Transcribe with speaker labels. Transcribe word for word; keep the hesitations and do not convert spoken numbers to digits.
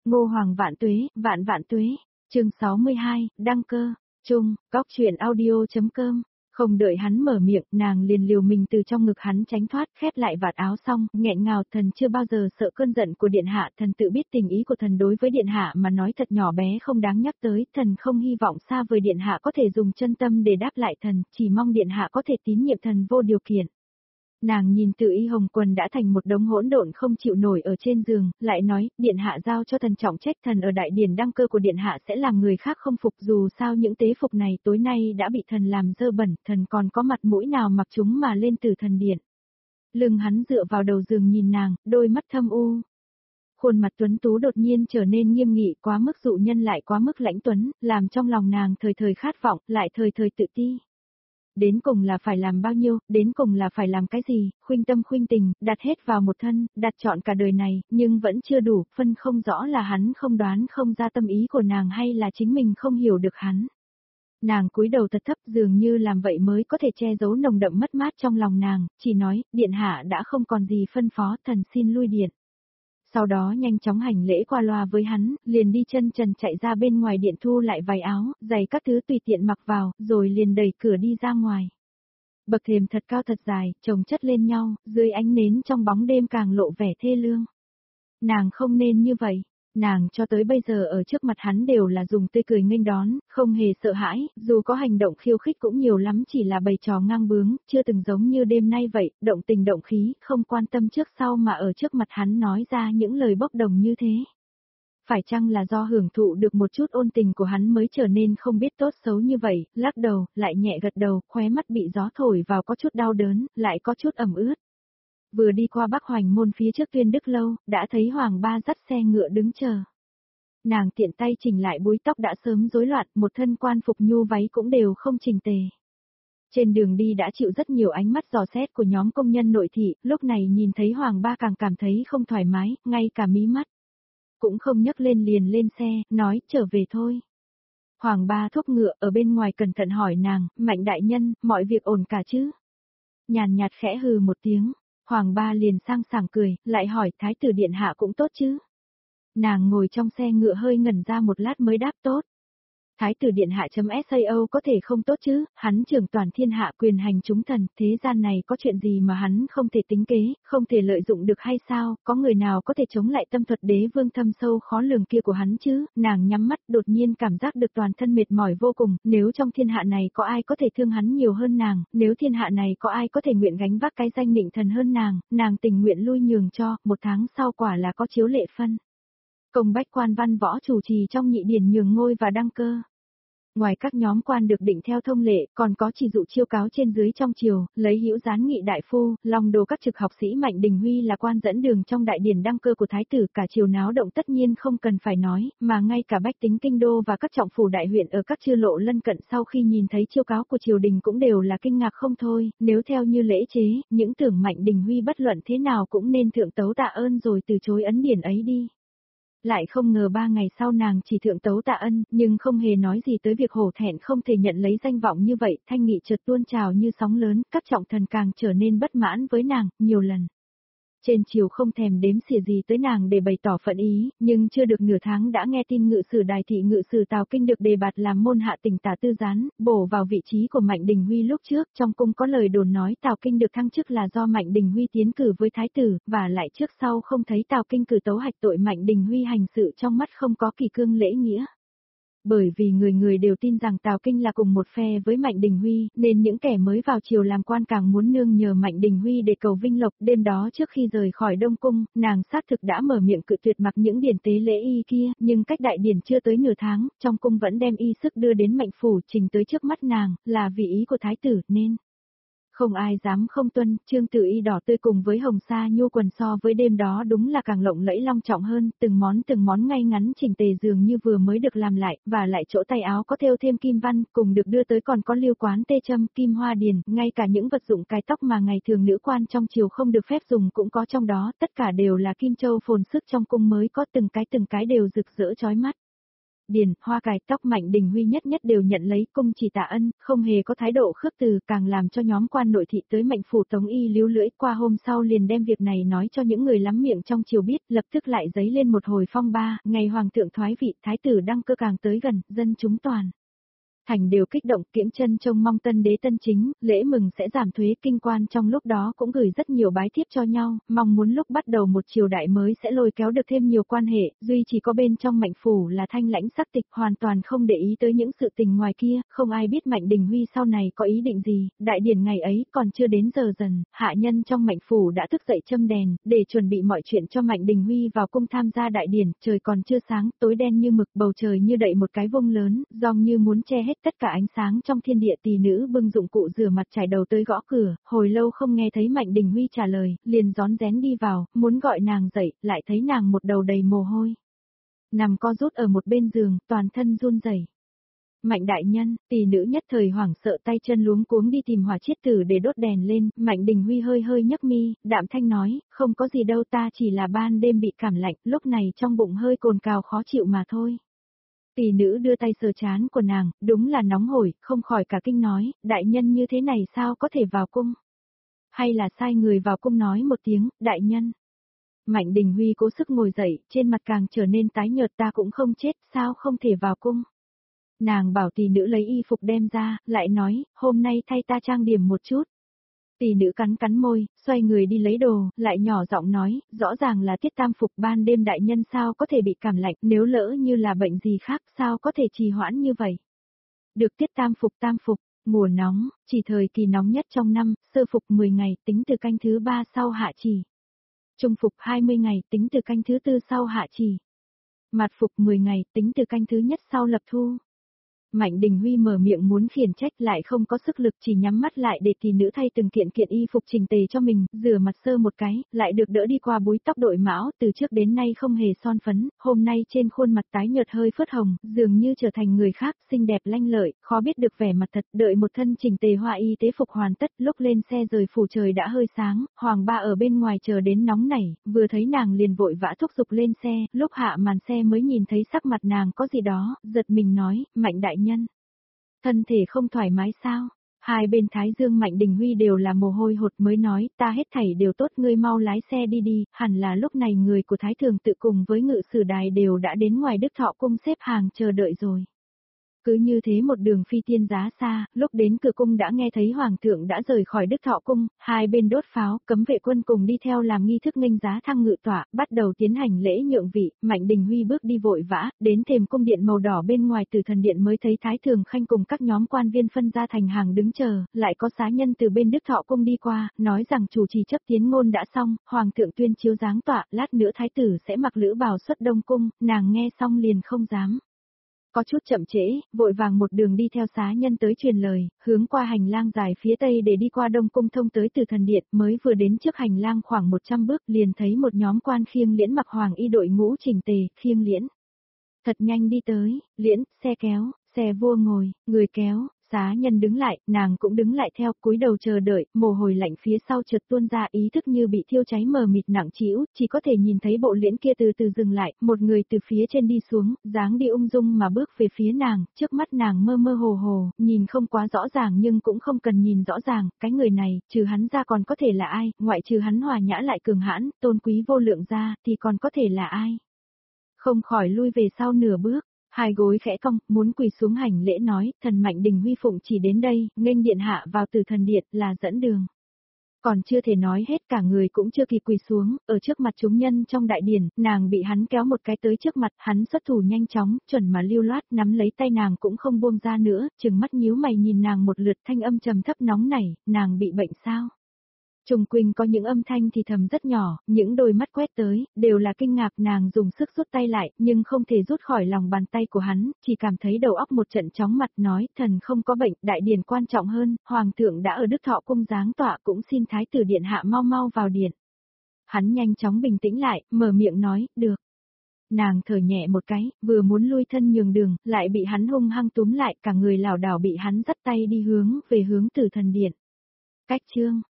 Speaker 1: Ngô Hoàng vạn tuế, vạn vạn tuế. Chương sáu mươi hai, đăng cơ. Chung, góc truyện audio.com. Không đợi hắn mở miệng, nàng liền liều mình từ trong ngực hắn tránh thoát, khép lại vạt áo xong, nghẹn ngào, thần chưa bao giờ sợ cơn giận của điện hạ, thần tự biết tình ý của thần đối với điện hạ mà nói thật nhỏ bé không đáng nhắc tới, thần không hy vọng xa vời điện hạ có thể dùng chân tâm để đáp lại thần, chỉ mong điện hạ có thể tín nhiệm thần vô điều kiện. Nàng nhìn Tự Y hồng quần đã thành một đống hỗn độn không chịu nổi ở trên giường, lại nói, điện hạ giao cho thần trọng trách, thần ở đại điển đăng cơ của điện hạ sẽ làm người khác không phục, dù sao những tế phục này tối nay đã bị thần làm dơ bẩn, thần còn có mặt mũi nào mặc chúng mà lên từ thần điện. Lưng hắn dựa vào đầu giường nhìn nàng, đôi mắt thâm u. Khuôn mặt tuấn tú đột nhiên trở nên nghiêm nghị, quá mức dụ nhân lại quá mức lãnh tuấn, làm trong lòng nàng thời thời khát vọng, lại thời thời tự ti. Đến cùng là phải làm bao nhiêu, đến cùng là phải làm cái gì, khuynh tâm khuynh tình, đặt hết vào một thân, đặt chọn cả đời này, nhưng vẫn chưa đủ, phân không rõ là hắn không đoán không ra tâm ý của nàng hay là chính mình không hiểu được hắn. Nàng cúi đầu thật thấp, dường như làm vậy mới có thể che giấu nồng đậm mất mát trong lòng nàng, chỉ nói, điện hạ đã không còn gì phân phó, thần xin lui điện. Sau đó nhanh chóng hành lễ qua loa với hắn, liền đi chân trần chạy ra bên ngoài điện thu lại vài áo, giày các thứ tùy tiện mặc vào, rồi liền đẩy cửa đi ra ngoài. Bậc thềm thật cao thật dài, chồng chất lên nhau, dưới ánh nến trong bóng đêm càng lộ vẻ thê lương. Nàng không nên như vậy. Nàng cho tới bây giờ ở trước mặt hắn đều là dùng tươi cười nghênh đón, không hề sợ hãi, dù có hành động khiêu khích cũng nhiều lắm chỉ là bày trò ngang bướng, chưa từng giống như đêm nay vậy, động tình động khí, không quan tâm trước sau mà ở trước mặt hắn nói ra những lời bốc đồng như thế. Phải chăng là do hưởng thụ được một chút ôn tình của hắn mới trở nên không biết tốt xấu như vậy, lắc đầu, lại nhẹ gật đầu, khóe mắt bị gió thổi vào có chút đau đớn, lại có chút ẩm ướt. Vừa đi qua Bắc Hoành môn phía trước Tuyên Đức Lâu, đã thấy Hoàng Ba dắt xe ngựa đứng chờ. Nàng tiện tay chỉnh lại búi tóc đã sớm rối loạn, một thân quan phục nhu váy cũng đều không chỉnh tề. Trên đường đi đã chịu rất nhiều ánh mắt dò xét của nhóm công nhân nội thị, lúc này nhìn thấy Hoàng Ba càng cảm thấy không thoải mái, ngay cả mí mắt. Cũng không nhấc lên liền lên xe, nói trở về thôi. Hoàng Ba thúc ngựa ở bên ngoài cẩn thận hỏi nàng, Mạnh đại nhân, mọi việc ổn cả chứ? Nhàn nhạt khẽ hừ một tiếng. Hoàng Ba liền sang sảng cười, lại hỏi Thái tử điện hạ cũng tốt chứ. Nàng ngồi trong xe ngựa hơi ngẩn ra một lát mới đáp tốt. Thái tử điện hạ chấm sao có thể không tốt chứ, hắn trưởng toàn thiên hạ quyền hành chúng thần, thế gian này có chuyện gì mà hắn không thể tính kế, không thể lợi dụng được hay sao, có người nào có thể chống lại tâm thuật đế vương thâm sâu khó lường kia của hắn chứ, nàng nhắm mắt đột nhiên cảm giác được toàn thân mệt mỏi vô cùng, nếu trong thiên hạ này có ai có thể thương hắn nhiều hơn nàng, nếu thiên hạ này có ai có thể nguyện gánh vác cái danh nịnh thần hơn nàng, nàng tình nguyện lui nhường cho, một tháng sau quả là có chiếu lệ phân. Công bách quan văn võ chủ trì trong nhị điển nhường ngôi và đăng cơ. Ngoài các nhóm quan được định theo thông lệ, còn có chỉ dụ chiêu cáo trên dưới trong triều, lấy hữu gián nghị đại phu, lòng đồ các trực học sĩ Mạnh Đình Huy là quan dẫn đường trong đại điển đăng cơ của thái tử, cả triều náo động tất nhiên không cần phải nói, mà ngay cả bách tính kinh đô và các trọng phủ đại huyện ở các chư lộ lân cận sau khi nhìn thấy chiêu cáo của triều đình cũng đều là kinh ngạc không thôi, nếu theo như lễ chế, những tưởng Mạnh Đình Huy bất luận thế nào cũng nên thượng tấu tạ ơn rồi từ chối ấn điển ấy đi. Lại không ngờ ba ngày sau nàng chỉ thượng tấu tạ ân, nhưng không hề nói gì tới việc hổ thẹn không thể nhận lấy danh vọng như vậy, thanh nghị chợt tuôn trào như sóng lớn, các trọng thần càng trở nên bất mãn với nàng, nhiều lần. Trên triều không thèm đếm xỉa gì tới nàng để bày tỏ phận ý, nhưng chưa được nửa tháng đã nghe tin ngự sử đài thị ngự sử Tào Kinh được đề bạt làm môn hạ tỉnh tả tư gián, bổ vào vị trí của Mạnh Đình Huy lúc trước, trong cung có lời đồn nói Tào Kinh được thăng chức là do Mạnh Đình Huy tiến cử với thái tử, và lại trước sau không thấy Tào Kinh cử tấu hạch tội Mạnh Đình Huy hành sự trong mắt không có kỳ cương lễ nghĩa. Bởi vì người người đều tin rằng Tào Kinh là cùng một phe với Mạnh Đình Huy, nên những kẻ mới vào triều làm quan càng muốn nương nhờ Mạnh Đình Huy để cầu vinh lộc. Đêm đó trước khi rời khỏi Đông Cung, nàng xác thực đã mở miệng cự tuyệt mặc những điển tế lễ y kia, nhưng cách đại điển chưa tới nửa tháng, trong cung vẫn đem y sức đưa đến Mạnh phủ trình tới trước mắt nàng, là vì ý của thái tử, nên không ai dám không tuân. Trương Tử Y đỏ tươi cùng với hồng sa nhu quần so với đêm đó đúng là càng lộng lẫy long trọng hơn, từng món từng món ngay ngắn chỉnh tề dường như vừa mới được làm lại, và lại chỗ tay áo có thêu thêm kim văn, cùng được đưa tới còn có liêu quán tê châm, kim hoa điền, ngay cả những vật dụng cài tóc mà ngày thường nữ quan trong triều không được phép dùng cũng có trong đó, tất cả đều là kim châu phồn sức trong cung mới có, từng cái từng cái đều rực rỡ chói mắt. điền, hoa cải, tóc Mạnh Đình Huy nhất nhất đều nhận lấy cung chỉ tạ ân, không hề có thái độ khước từ, càng làm cho nhóm quan nội thị tới Mạnh phủ Tống Y líu lưỡi, qua hôm sau liền đem việc này nói cho những người lắm miệng trong triều biết, lập tức lại dấy lên một hồi phong ba, ngày hoàng thượng thoái vị, thái tử đăng cơ càng tới gần, dân chúng toàn thành đều kích động, kiễng chân trông mong tân đế tân chính, lễ mừng sẽ giảm thuế, kinh quan trong lúc đó cũng gửi rất nhiều bái thiếp cho nhau, mong muốn lúc bắt đầu một triều đại mới sẽ lôi kéo được thêm nhiều quan hệ, duy chỉ có bên trong Mạnh phủ là thanh lãnh sắc tịch, hoàn toàn không để ý tới những sự tình ngoài kia, không ai biết Mạnh Đình Huy sau này có ý định gì, đại điển ngày ấy còn chưa đến giờ dần, hạ nhân trong Mạnh phủ đã thức dậy châm đèn, để chuẩn bị mọi chuyện cho Mạnh Đình Huy vào cung tham gia đại điển, trời còn chưa sáng, tối đen như mực, bầu trời như đậy một cái vung lớn, dòng như muốn che hết tất cả ánh sáng trong thiên địa. Tỷ nữ bưng dụng cụ rửa mặt chải đầu tới gõ cửa, hồi lâu không nghe thấy Mạnh Đình Huy trả lời, liền rón rén đi vào, muốn gọi nàng dậy, lại thấy nàng một đầu đầy mồ hôi. Nằm co rút ở một bên giường, toàn thân run rẩy. Mạnh đại nhân, tỷ nữ nhất thời hoảng sợ tay chân luống cuống đi tìm hỏa chiết tử để đốt đèn lên, Mạnh Đình Huy hơi hơi nhấc mi, đạm thanh nói, không có gì đâu, ta chỉ là ban đêm bị cảm lạnh, lúc này trong bụng hơi cồn cào khó chịu mà thôi. Tỷ nữ đưa tay sờ trán của nàng, đúng là nóng hổi, không khỏi cả kinh nói, đại nhân như thế này sao có thể vào cung? Hay là sai người vào cung nói một tiếng, đại nhân? Mạnh Đình Huy cố sức ngồi dậy, trên mặt càng trở nên tái nhợt, ta cũng không chết, sao không thể vào cung? Nàng bảo tỷ nữ lấy y phục đem ra, lại nói, hôm nay thay ta trang điểm một chút. Tỷ nữ cắn cắn môi, xoay người đi lấy đồ, lại nhỏ giọng nói, rõ ràng là tiết tam phục, ban đêm đại nhân sao có thể bị cảm lạnh, nếu lỡ như là bệnh gì khác sao có thể trì hoãn như vậy. Được tiết tam phục tam phục, mùa nóng, chỉ thời kỳ nóng nhất trong năm, sơ phục mười ngày, tính từ canh thứ ba sau hạ trì. Trung phục hai mươi ngày, tính từ canh thứ tư sau hạ trì. Mạt phục mười ngày, tính từ canh thứ nhất sau lập thu. Mạnh Đình Huy mở miệng muốn khiển trách lại không có sức lực, chỉ nhắm mắt lại để tỷ nữ thay từng kiện kiện y phục chỉnh tề cho mình, rửa mặt sơ một cái, lại được đỡ đi qua búi tóc đội mão, từ trước đến nay không hề son phấn, hôm nay trên khuôn mặt tái nhợt hơi phớt hồng, dường như trở thành người khác, xinh đẹp lanh lợi, khó biết được vẻ mặt thật, đợi một thân chỉnh tề hoa y tế phục hoàn tất, lúc lên xe rời phủ trời đã hơi sáng, Hoàng ba ở bên ngoài chờ đến nóng nảy, vừa thấy nàng liền vội vã thúc giục lên xe, lúc hạ màn xe mới nhìn thấy sắc mặt nàng có gì đó, giật mình nói, Mạnh đại nhân. Thân thể không thoải mái sao? Hai bên thái dương Mạnh Đình Huy đều là mồ hôi hột mới nói, ta hết thảy đều tốt, ngươi mau lái xe đi đi, hẳn là lúc này người của thái thường tự cùng với ngự sử đài đều đã đến ngoài Đức Thọ cung xếp hàng chờ đợi rồi. Cứ như thế một đường phi tiên giá xa, lúc đến cửa cung đã nghe thấy hoàng thượng đã rời khỏi Đức Thọ cung, hai bên đốt pháo, cấm vệ quân cùng đi theo làm nghi thức nghênh giá thăng ngự tọa, bắt đầu tiến hành lễ nhượng vị, Mạnh Đình Huy bước đi vội vã, đến thềm cung điện màu đỏ bên ngoài Tử Thần điện mới thấy Thái Thường Khanh cùng các nhóm quan viên phân ra thành hàng đứng chờ, lại có xá nhân từ bên Đức Thọ cung đi qua, nói rằng chủ trì chấp tiến ngôn đã xong, hoàng thượng tuyên chiếu giáng tọa, lát nữa thái tử sẽ mặc lữ bào xuất đông cung, nàng nghe xong liền không dám. Có chút chậm trễ, vội vàng một đường đi theo xá nhân tới truyền lời, hướng qua hành lang dài phía tây để đi qua đông cung thông tới Tử Thần điện, mới vừa đến trước hành lang khoảng một trăm bước liền thấy một nhóm quan khiêng liễn mặc hoàng y đội ngũ chỉnh tề, khiêng liễn. Thật nhanh đi tới, liễn, xe kéo, xe vua ngồi, người kéo. Xá nhân đứng lại, nàng cũng đứng lại theo, cúi đầu chờ đợi, mồ hôi lạnh phía sau chợt tuôn ra, ý thức như bị thiêu cháy mờ mịt nặng trĩu, chỉ có thể nhìn thấy bộ liễn kia từ từ dừng lại, một người từ phía trên đi xuống, dáng đi ung dung mà bước về phía nàng, trước mắt nàng mơ mơ hồ hồ, nhìn không quá rõ ràng nhưng cũng không cần nhìn rõ ràng, cái người này, trừ hắn ra còn có thể là ai, ngoại trừ hắn hòa nhã lại cường hãn, tôn quý vô lượng ra, thì còn có thể là ai. Không khỏi lui về sau nửa bước. Hai gối khẽ cong, muốn quỳ xuống hành lễ nói, thần Mạnh Đình Huy phụng chỉ đến đây, nghênh điện hạ vào Tử Thần điện, là dẫn đường. Còn chưa thể nói hết, cả người cũng chưa kịp quỳ xuống, ở trước mặt chúng nhân trong đại điển, nàng bị hắn kéo một cái tới trước mặt, hắn xuất thủ nhanh chóng, chuẩn mà lưu loát, nắm lấy tay nàng cũng không buông ra nữa, trừng mắt nhíu mày nhìn nàng một lượt, thanh âm trầm thấp nóng nảy, nàng bị bệnh sao? Trùng quỳnh có những âm thanh thì thầm rất nhỏ, những đôi mắt quét tới, đều là kinh ngạc, nàng dùng sức rút tay lại, nhưng không thể rút khỏi lòng bàn tay của hắn, chỉ cảm thấy đầu óc một trận chóng mặt nói, thần không có bệnh, đại điển quan trọng hơn, hoàng thượng đã ở Đức Thọ cung giáng tọa, cũng xin thái tử điện hạ mau mau vào điện. Hắn nhanh chóng bình tĩnh lại, mở miệng nói, được. Nàng thở nhẹ một cái, vừa muốn lui thân nhường đường, lại bị hắn hung hăng túm lại, cả người lảo đảo bị hắn dắt tay đi hướng về hướng Tử Thần điện. Cách chương